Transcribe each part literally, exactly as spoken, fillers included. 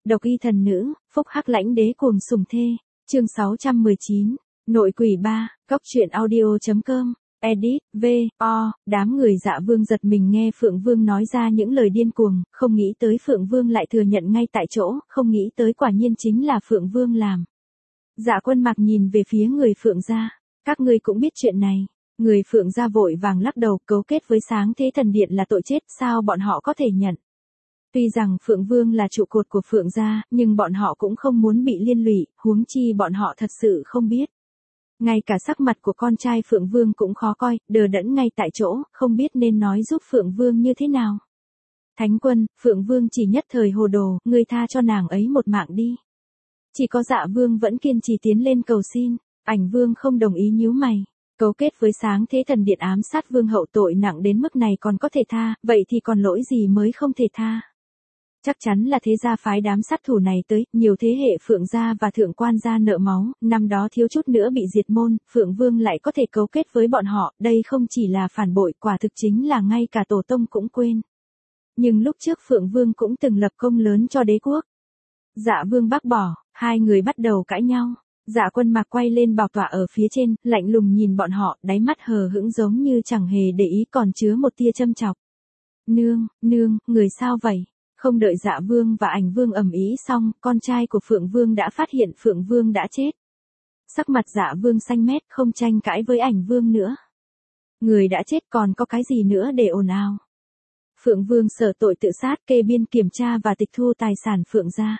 Độc y thần nữ, phúc hắc lãnh đế cuồng sủng thê. Chương sáu trăm mười chín. Nội quỷ ba, góc truyện audio.com. Edit, V, O, đám người Dạ Vương giật mình nghe Phượng Vương nói ra những lời điên cuồng, không nghĩ tới Phượng Vương lại thừa nhận ngay tại chỗ, không nghĩ tới quả nhiên chính là Phượng Vương làm. Dạ Quân Mặc nhìn về phía người Phượng gia, các ngươi cũng biết chuyện này. Người Phượng gia vội vàng lắc đầu, cấu kết với Sáng Thế Thần Điện là tội chết, sao bọn họ có thể nhận. Tuy rằng Phượng Vương là trụ cột của Phượng gia, nhưng bọn họ cũng không muốn bị liên lụy, huống chi bọn họ thật sự không biết. Ngay cả sắc mặt của con trai Phượng Vương cũng khó coi, đờ đẫn ngay tại chỗ, không biết nên nói giúp Phượng Vương như thế nào. Thánh Quân, Phượng Vương chỉ nhất thời hồ đồ, ngươi tha cho nàng ấy một mạng đi. Chỉ có Dạ Vương vẫn kiên trì tiến lên cầu xin, Ảnh Vương không đồng ý nhíu mày. Cấu kết với Sáng Thế Thần Điện ám sát Vương hậu tội nặng đến mức này còn có thể tha, vậy thì còn lỗi gì mới không thể tha. Chắc chắn là thế gia phái đám sát thủ này tới, nhiều thế hệ Phượng gia và Thượng Quan gia nợ máu, năm đó thiếu chút nữa bị diệt môn, Phượng Vương lại có thể cấu kết với bọn họ, đây không chỉ là phản bội, quả thực chính là ngay cả tổ tông cũng quên. Nhưng lúc trước Phượng Vương cũng từng lập công lớn cho đế quốc. Dạ Vương bác bỏ, hai người bắt đầu cãi nhau. Dạ Quân Mặc quay lên bảo tọa ở phía trên, lạnh lùng nhìn bọn họ, đáy mắt hờ hững giống như chẳng hề để ý còn chứa một tia châm chọc. Nương, nương, người sao vậy? Không đợi Dạ Vương và Ảnh Vương ầm ĩ xong, con trai của Phượng Vương đã phát hiện Phượng Vương đã chết. Sắc mặt Dạ Vương xanh mét, không tranh cãi với Ảnh Vương nữa. Người đã chết còn có cái gì nữa để ồn ào. Phượng Vương sợ tội tự sát, kê biên kiểm tra và tịch thu tài sản Phượng gia.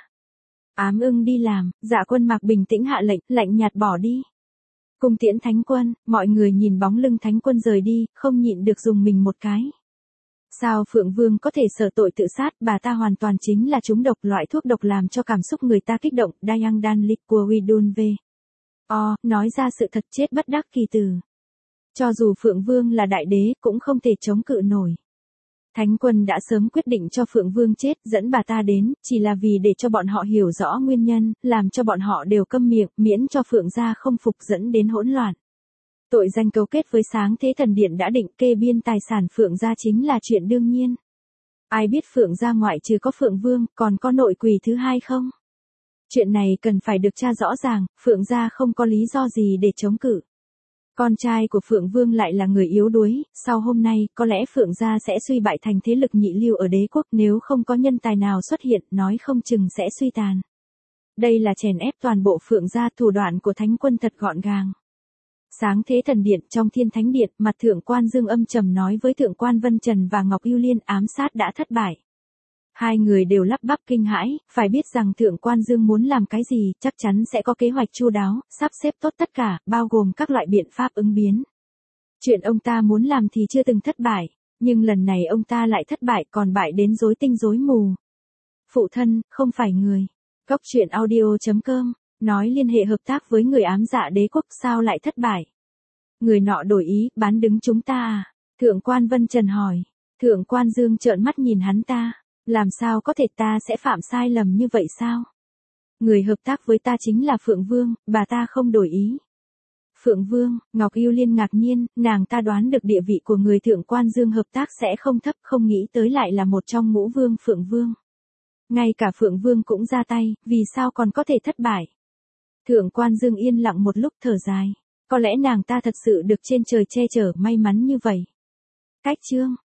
Ám ưng đi làm, Dạ Quân Mặc bình tĩnh hạ lệnh, lạnh nhạt bỏ đi. Cung tiễn Thánh Quân, mọi người nhìn bóng lưng Thánh Quân rời đi, không nhịn được dùng mình một cái. Sao Phượng Vương có thể sợ tội tự sát, bà ta hoàn toàn chính là trúng độc, loại thuốc độc làm cho cảm xúc người ta kích động, Dayang Dan Lik của Widun V. O, nói ra sự thật chết bất đắc kỳ tử. Cho dù Phượng Vương là đại đế, cũng không thể chống cự nổi. Thánh Quân đã sớm quyết định cho Phượng Vương chết, dẫn bà ta đến, chỉ là vì để cho bọn họ hiểu rõ nguyên nhân, làm cho bọn họ đều câm miệng, miễn cho Phượng gia không phục dẫn đến hỗn loạn. Tội danh cấu kết với Sáng Thế Thần Điện đã định, kê biên tài sản Phượng gia chính là chuyện đương nhiên. Ai biết Phượng gia ngoại trừ có Phượng Vương, còn có nội quỷ thứ hai không? Chuyện này cần phải được tra rõ ràng, Phượng gia không có lý do gì để chống cự. Con trai của Phượng Vương lại là người yếu đuối, sau hôm nay, có lẽ Phượng gia sẽ suy bại thành thế lực nhị lưu ở đế quốc, nếu không có nhân tài nào xuất hiện, nói không chừng sẽ suy tàn. Đây là chèn ép toàn bộ Phượng gia, thủ đoạn của Thánh Quân thật gọn gàng. Sáng Thế Thần Điện, trong Thiên Thánh Điện, mặt Thượng Quan Dương âm trầm nói với Thượng Quan Vân Trần và Ngọc Ưu Liên, ám sát đã thất bại. Hai người đều lắp bắp kinh hãi, phải biết rằng Thượng Quan Dương muốn làm cái gì, chắc chắn sẽ có kế hoạch chu đáo, sắp xếp tốt tất cả, bao gồm các loại biện pháp ứng biến. Chuyện ông ta muốn làm thì chưa từng thất bại, nhưng lần này ông ta lại thất bại, còn bại đến rối tinh rối mù. Phụ thân, không phải người. Góc truyện audio.com, nói liên hệ hợp tác với người ám dạ đế quốc, sao lại thất bại? Người nọ đổi ý, bán đứng chúng ta à? Thượng Quan Vân Trần hỏi. Thượng Quan Dương trợn mắt nhìn hắn ta. Làm sao có thể, ta sẽ phạm sai lầm như vậy sao? Người hợp tác với ta chính là Phượng Vương, bà ta không đổi ý. Phượng Vương, Ngọc Ưu Liên ngạc nhiên, nàng ta đoán được địa vị của người Thượng Quan Dương hợp tác sẽ không thấp, không nghĩ tới lại là một trong ngũ vương Phượng Vương. Ngay cả Phượng Vương cũng ra tay, vì sao còn có thể thất bại? Thượng Quan Dương yên lặng một lúc thở dài. Có lẽ nàng ta thật sự được trên trời che chở, may mắn như vậy. Cách chương.